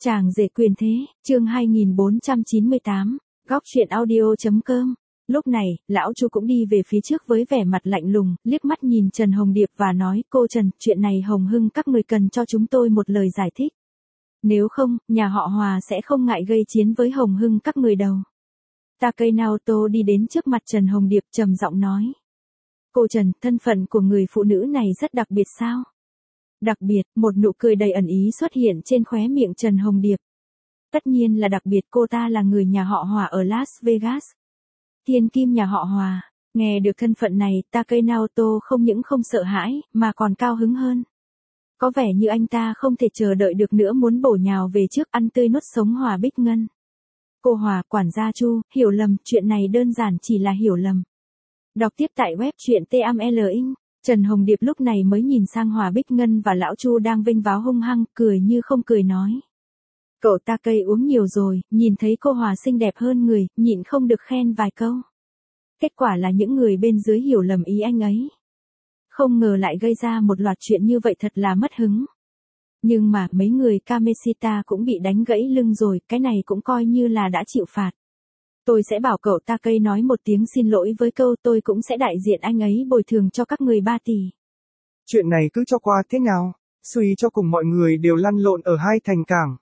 Chàng rể quyền thế, chương 2498, góc truyện audio.com. Lúc này, lão Chu cũng đi về phía trước với vẻ mặt lạnh lùng, liếc mắt nhìn Trần Hồng Điệp và nói, cô Trần, chuyện này Hồng Hưng các người cần cho chúng tôi một lời giải thích. Nếu không, nhà họ Hòa sẽ không ngại gây chiến với Hồng Hưng các người đâu. Takei Naoto đi đến trước mặt Trần Hồng Điệp trầm giọng nói. Cô Trần, thân phận của người phụ nữ này rất đặc biệt sao? Đặc biệt, một nụ cười đầy ẩn ý xuất hiện trên khóe miệng Trần Hồng Điệp. Tất nhiên là đặc biệt, cô ta là người nhà họ Hòa ở Las Vegas. Thiên kim nhà họ Hòa. Nghe được thân phận này, Takei Naoto không những không sợ hãi, mà còn cao hứng hơn. Có vẻ như anh ta không thể chờ đợi được nữa, muốn bổ nhào về trước ăn tươi nuốt sống Hòa Bích Ngân. Cô Hòa, quản gia Chu, hiểu lầm, chuyện này đơn giản chỉ là hiểu lầm. Đọc tiếp tại web truyện TML Inc. Trần Hồng Điệp lúc này mới nhìn sang Hòa Bích Ngân và lão Chu đang vênh váo hung hăng, cười như không cười nói. Cậu Takei uống nhiều rồi, nhìn thấy cô Hòa xinh đẹp hơn người, nhịn không được khen vài câu. Kết quả là những người bên dưới hiểu lầm ý anh ấy. Không ngờ lại gây ra một loạt chuyện như vậy, thật là mất hứng. Nhưng mà mấy người Kameshita cũng bị đánh gãy lưng rồi, cái này cũng coi như là đã chịu phạt. Tôi sẽ bảo cậu Takei nói một tiếng xin lỗi với câu, tôi cũng sẽ đại diện anh ấy bồi thường cho các người 3 tỷ. Chuyện này cứ cho qua thế nào, suy cho cùng mọi người đều lăn lộn ở hai thành cảng.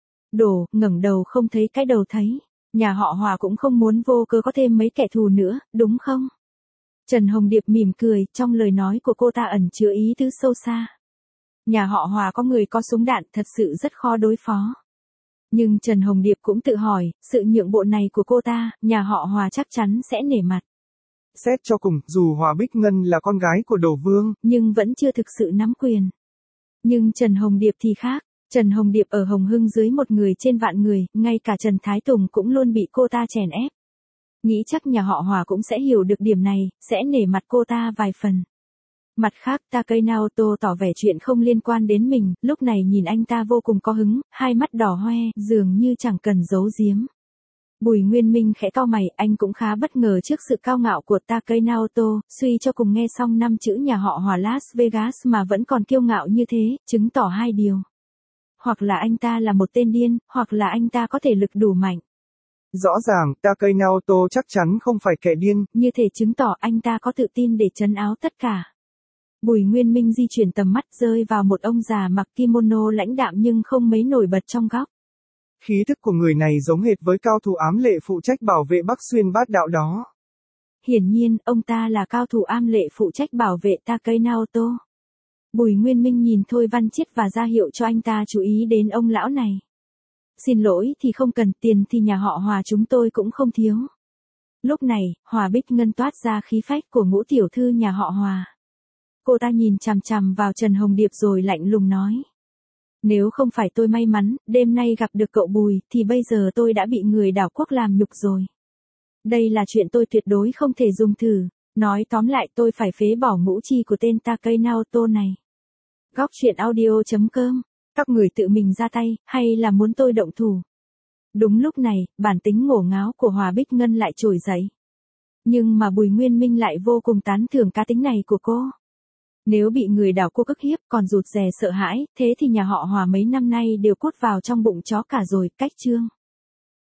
Đồ, ngẩng đầu không thấy cái đầu thấy. Nhà họ Hòa cũng không muốn vô cớ có thêm mấy kẻ thù nữa, đúng không? Trần Hồng Điệp mỉm cười, trong lời nói của cô ta ẩn chứa ý tứ sâu xa. Nhà họ Hòa có người có súng đạn, thật sự rất khó đối phó. Nhưng Trần Hồng Điệp cũng tự hỏi, sự nhượng bộ này của cô ta, nhà họ Hòa chắc chắn sẽ nể mặt. Xét cho cùng, dù Hòa Bích Ngân là con gái của Đồ Vương, nhưng vẫn chưa thực sự nắm quyền. Nhưng Trần Hồng Điệp thì khác. Trần Hồng Điệp ở Hồng Hưng dưới một người trên vạn người, ngay cả Trần Thái Tùng cũng luôn bị cô ta chèn ép. Nghĩ chắc nhà họ Hòa cũng sẽ hiểu được điểm này, sẽ nể mặt cô ta vài phần. Mặt khác, Takei Naoto tỏ vẻ chuyện không liên quan đến mình, lúc này nhìn anh ta vô cùng có hứng, hai mắt đỏ hoe, dường như chẳng cần giấu giếm. Bùi Nguyên Minh khẽ cau mày, anh cũng khá bất ngờ trước sự cao ngạo của Takei Naoto, suy cho cùng nghe xong 5 chữ nhà họ Hòa Las Vegas mà vẫn còn kiêu ngạo như thế, chứng tỏ hai điều. Hoặc là anh ta là một tên điên, hoặc là anh ta có thể lực đủ mạnh. Rõ ràng, Takei Naoto chắc chắn không phải kẻ điên. Như thể chứng tỏ anh ta có tự tin để trấn áo tất cả. Bùi Nguyên Minh di chuyển tầm mắt rơi vào một ông già mặc kimono lãnh đạm nhưng không mấy nổi bật trong góc. Khí thức của người này giống hệt với cao thủ ám lệ phụ trách bảo vệ Bắc Xuyên Bát Đạo đó. Hiển nhiên, ông ta là cao thủ ám lệ phụ trách bảo vệ Takei Naoto. Bùi Nguyên Minh nhìn Thôi Văn Chiết và ra hiệu cho anh ta chú ý đến ông lão này. Xin lỗi thì không cần, tiền thì nhà họ Hòa chúng tôi cũng không thiếu. Lúc này, Hòa Bích Ngân toát ra khí phách của ngũ tiểu thư nhà họ Hòa. Cô ta nhìn chằm chằm vào Trần Hồng Điệp rồi lạnh lùng nói. Nếu không phải tôi may mắn, đêm nay gặp được cậu Bùi, thì bây giờ tôi đã bị người đảo quốc làm nhục rồi. Đây là chuyện tôi tuyệt đối không thể dùng thử. Nói tóm lại, tôi phải phế bỏ ngũ chi của tên Takei Naoto này. Góc truyện audio.com. Các người tự mình ra tay, hay là muốn tôi động thủ? Đúng lúc này, bản tính ngổ ngáo của Hòa Bích Ngân lại trồi dậy. Nhưng mà Bùi Nguyên Minh lại vô cùng tán thưởng cá tính này của cô. Nếu bị người đảo quốc ức hiếp còn rụt rè sợ hãi, thế thì nhà họ Hòa mấy năm nay đều cút vào trong bụng chó cả rồi, cách chương.